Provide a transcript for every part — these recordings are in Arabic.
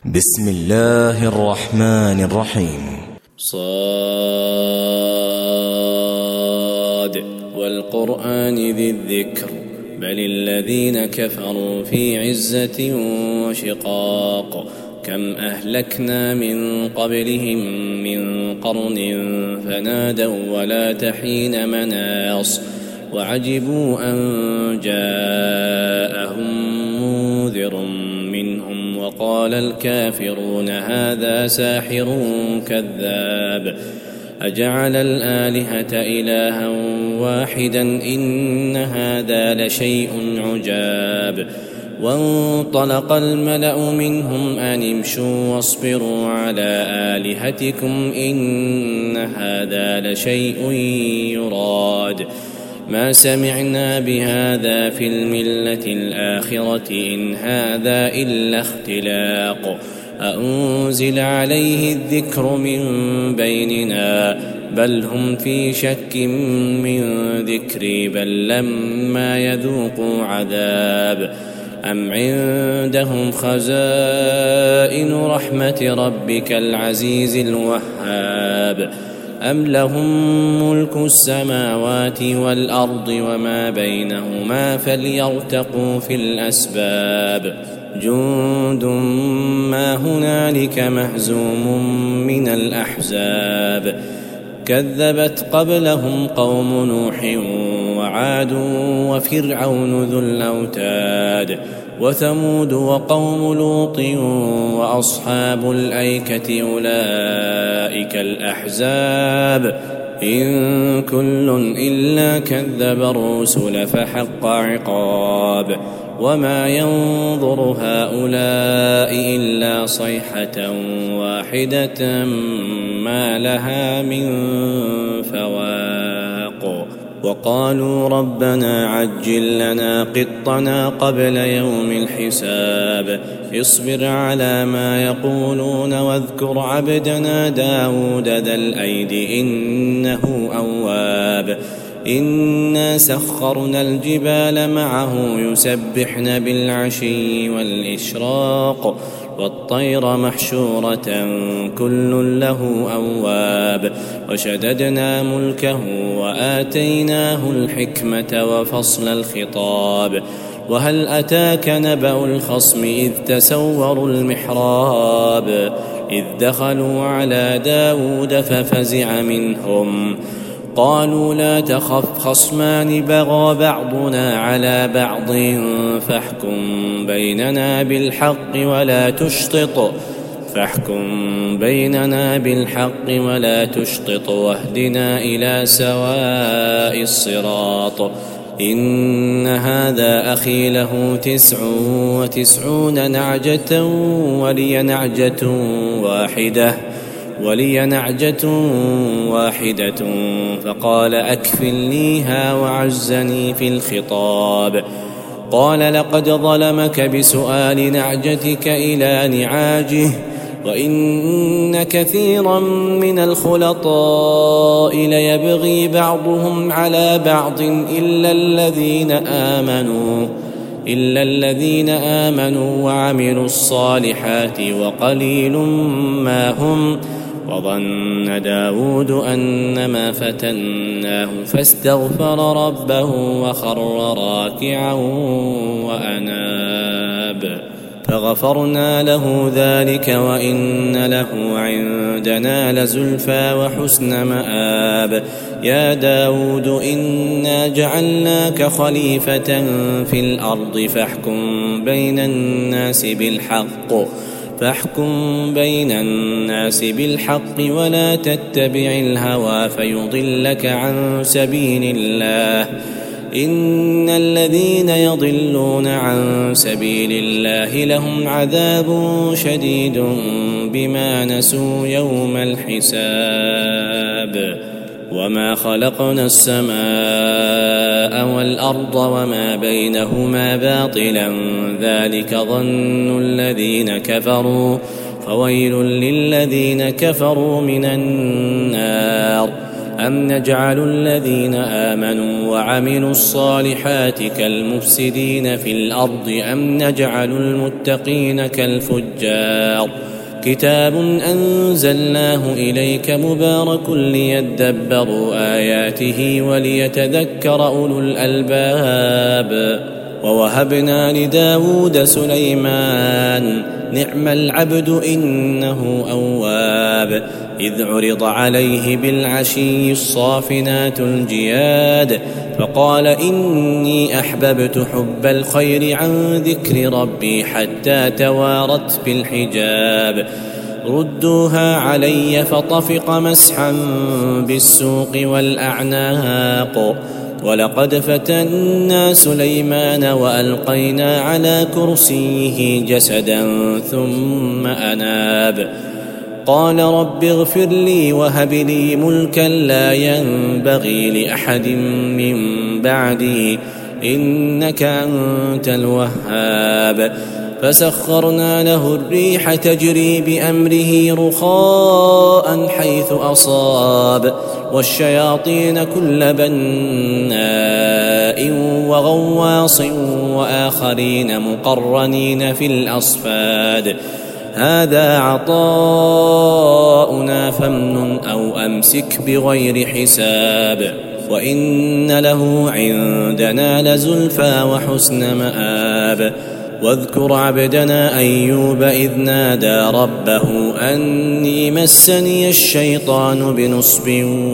بسم الله الرحمن الرحيم. صاد والقرآن ذي الذكر بل الذين كفروا في عزة وشقاق كم أهلكنا من قبلهم من قرن فنادوا ولا تحين مناص وعجبوا أن جاءهم منذر منهم وقال الكافرون هذا ساحر كذاب أجعل الآلهة إلها واحدا إن هذا لشيء عجاب وانطلق الملأ منهم أن امشوا واصبروا على آلهتكم إن هذا لشيء يراد ما سمعنا بهذا في الملة الآخرة إن هذا إلا اختلاق أأنزل عليه الذكر من بيننا بل هم في شك من ذكري بل لما يذوقوا عذاب أم عندهم خزائن رحمة ربك العزيز الوهاب أم لهم ملك السماوات والأرض وما بينهما فليرتقوا في الأسباب جند ما هنالك مهزوم من الأحزاب كذبت قبلهم قوم نوح وعاد وفرعون ذو الأوتاد وثمود وقوم لوط وأصحاب الأيكة أولئك الأحزاب إن كل إلا كذب الرسل فحق عقاب وما ينظر هؤلاء إلا صيحة واحدة ما لها من فواق وقالوا ربنا عجل لنا قطنا قبل يوم الحساب اصبر على ما يقولون واذكر عبدنا داود ذا الأيد إنه أواب إنا سخرنا الجبال معه يسبحن بالعشي والإشراق والطير محشورة كل له أواب وشددنا ملكه وآتيناه الحكمة وفصل الخطاب وهل أتاك نبأ الخصم إذ تسوروا المحراب إذ دخلوا على داود ففزع منهم قالوا لا تخف خصمان بغى بعضنا على بعض فاحكم بيننا بالحق ولا تشطط واهدنا إلى سواء الصراط إن هذا أخي له 99 نعجة ولي نعجة واحدة فقال أكفلنيها وعزني في الخطاب قال لقد ظلمك بسؤال نعجتك إلى نعاجه وإن كثيرا من الخلطاء ليبغي بعضهم على بعض إلا الذين آمنوا وعملوا الصالحات وقليل ما هم وظن داود أنما فتناه فاستغفر ربه وخر راكعا وأناب فغفرنا له ذلك وإن له عندنا لزلفى وحسن مآب يا داود إنا جعلناك خليفة في الأرض فاحكم بين الناس بالحق ولا تتبع الهوى فيضلك عن سبيل الله إن الذين يضلون عن سبيل الله لهم عذاب شديد بما نسوا يوم الحساب وما خلقنا السماء والأرض وما بينهما باطلا ذلك ظن الذين كفروا فويل للذين كفروا من النار أم نجعل الذين آمنوا وعملوا الصالحات كالمفسدين في الأرض أم نجعل المتقين كالفجار كتاب أنزلناه إليك مبارك ليدبروا آياته وليتذكر أولو الألباب ووهبنا لداود سليمان نعم العبد إنه أواب إذ عرض عليه بالعشي الصافنات الجياد فقال إني أحببت حب الخير عن ذكر ربي حتى توارت بالحجاب ردوها علي فطفق مسحا بالسوق والأعناق ولقد فتنا سليمان وألقينا على كرسيه جسدا ثم أناب قال رب اغفر لي وهب لي ملكا لا ينبغي لأحد من بعدي إنك أنت الوهاب فسخرنا له الريح تجري بأمره رخاء حيث أصاب والشياطين كل بناء وغواص وآخرين مقرنين في الأصفاد هذا عطاؤنا فامنن أو أمسك بغير حساب وإن له عندنا لزلفى وحسن مآب واذكر عبدنا أيوب إذ نادى ربه أني مسني الشيطان بنصب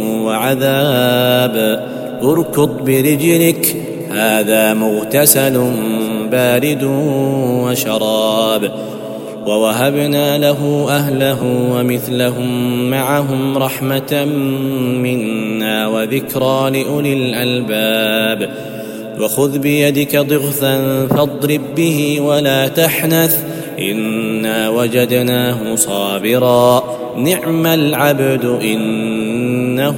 وعذاب اركض برجلك هذا مغتسل بارد وشراب ووهبنا له أهله ومثلهم معهم رحمة منا وذكرى لأولي الألباب وخذ بيدك ضغثا فاضرب به ولا تحنث إنا وجدناه صابرا نعم العبد إنه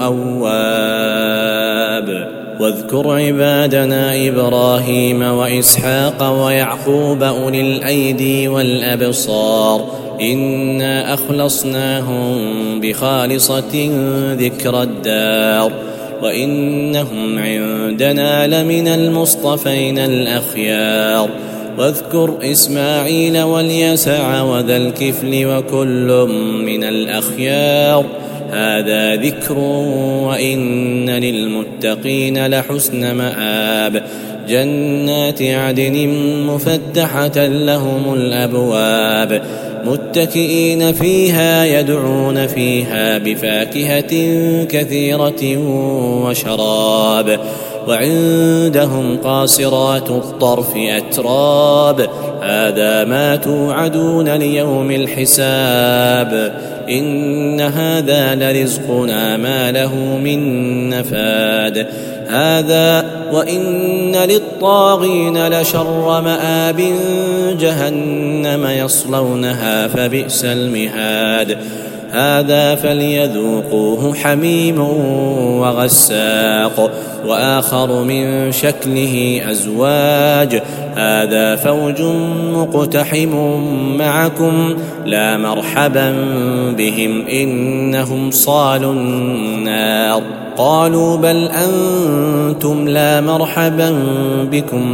أواب واذكر عبادنا إبراهيم وإسحاق ويعقوب أولي الأيدي والأبصار إنا أخلصناهم بخالصة ذكر الدار وإنهم عندنا لمن المصطفين الأخيار واذكر إسماعيل واليسع وذا الكفل وكل من الأخيار هذا ذكر وإن للمتقين لحسن مآب جنات عدن مفتحة لهم الأبواب متكئين فيها يدعون فيها بفاكهة كثيرة وشراب وعندهم قاصرات الطرف أتراب هذا ما توعدون ليوم الحساب إن هذا لرزقنا ما له من نفاد هذا وإن للطاغين لشر مآب جهنم يصلونها فبئس المهاد هذا فليذوقوه حميم وغساق وآخر من شكله أزواج هذا فوج مقتحم معكم لا مرحبا بهم إنهم صالوا النار قالوا بل أنتم لا مرحبا بكم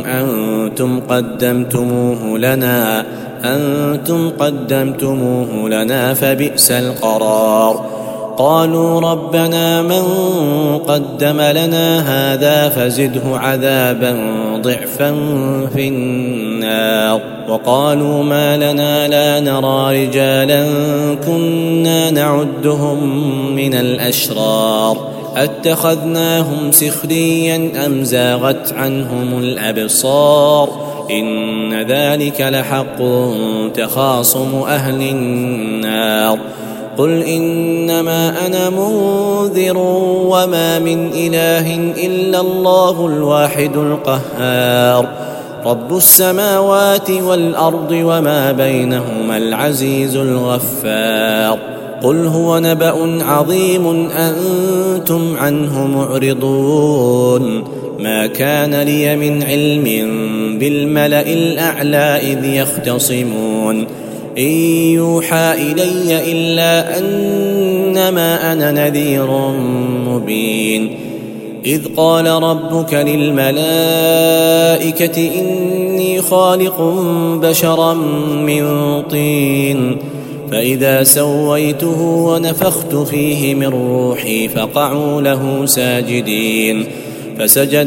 أنتم قدمتموه لنا فبئس القرار قالوا ربنا من قدم لنا هذا فزده عذابا ضعفا في النار وقالوا ما لنا لا نرى رجالا كنا نعدهم من الأشرار أتخذناهم سخريا أم زاغت عنهم الأبصار إن ذلك لحق تخاصم أهل النار قل إنما أنا منذر وما من إله إلا الله الواحد القهار رب السماوات والأرض وما بينهما العزيز الغفار قل هو نبأ عظيم أنتم عنه معرضون ما كان لي من علم بالملأ الأعلى إذ يختصمون إن يوحى إلي إلا أنما أنا نذير مبين إذ قال ربك للملائكة إني خالق بشرا من طين فإذا سويته ونفخت فيه من روحي فقعوا له ساجدين فسجد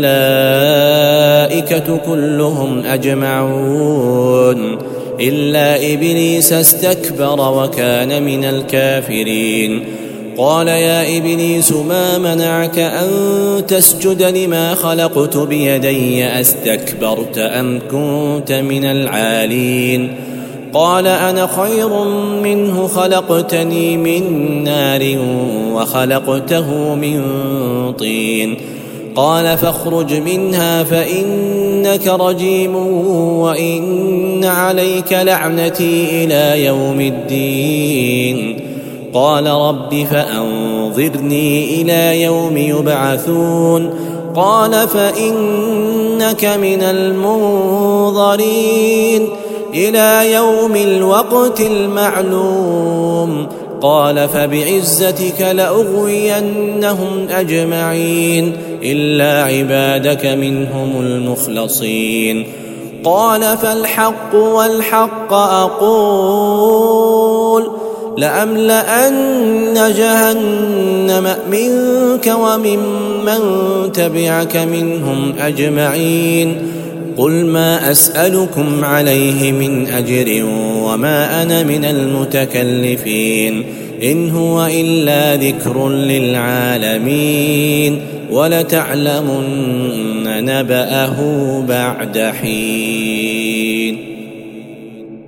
الملائكة كلهم أجمعون إلا إبليس استكبر وكان من الكافرين قال يا إبليس ما منعك أن تسجد لما خلقت بيدي أستكبرت أم كنت من العالين قال أنا خير منه خلقتني من نار وخلقته من طين قال فاخرج منها فإنك رجيم وإن عليك لعنتي إلى يوم الدين قال رب فأنظرني إلى يوم يبعثون قال فإنك من المنظرين إلى يوم الوقت المعلوم قال فبعزتك لأغوينهم أجمعين إلا عبادك منهم المخلصين قال فالحق والحق أقول لأملأن جهنم منك وممن تبعك منهم أجمعين قل ما أسألكم عليه من أجر وما أنا من المتكلفين إن هو إلا ذكر للعالمين ولتعلمن نبأه بعد حين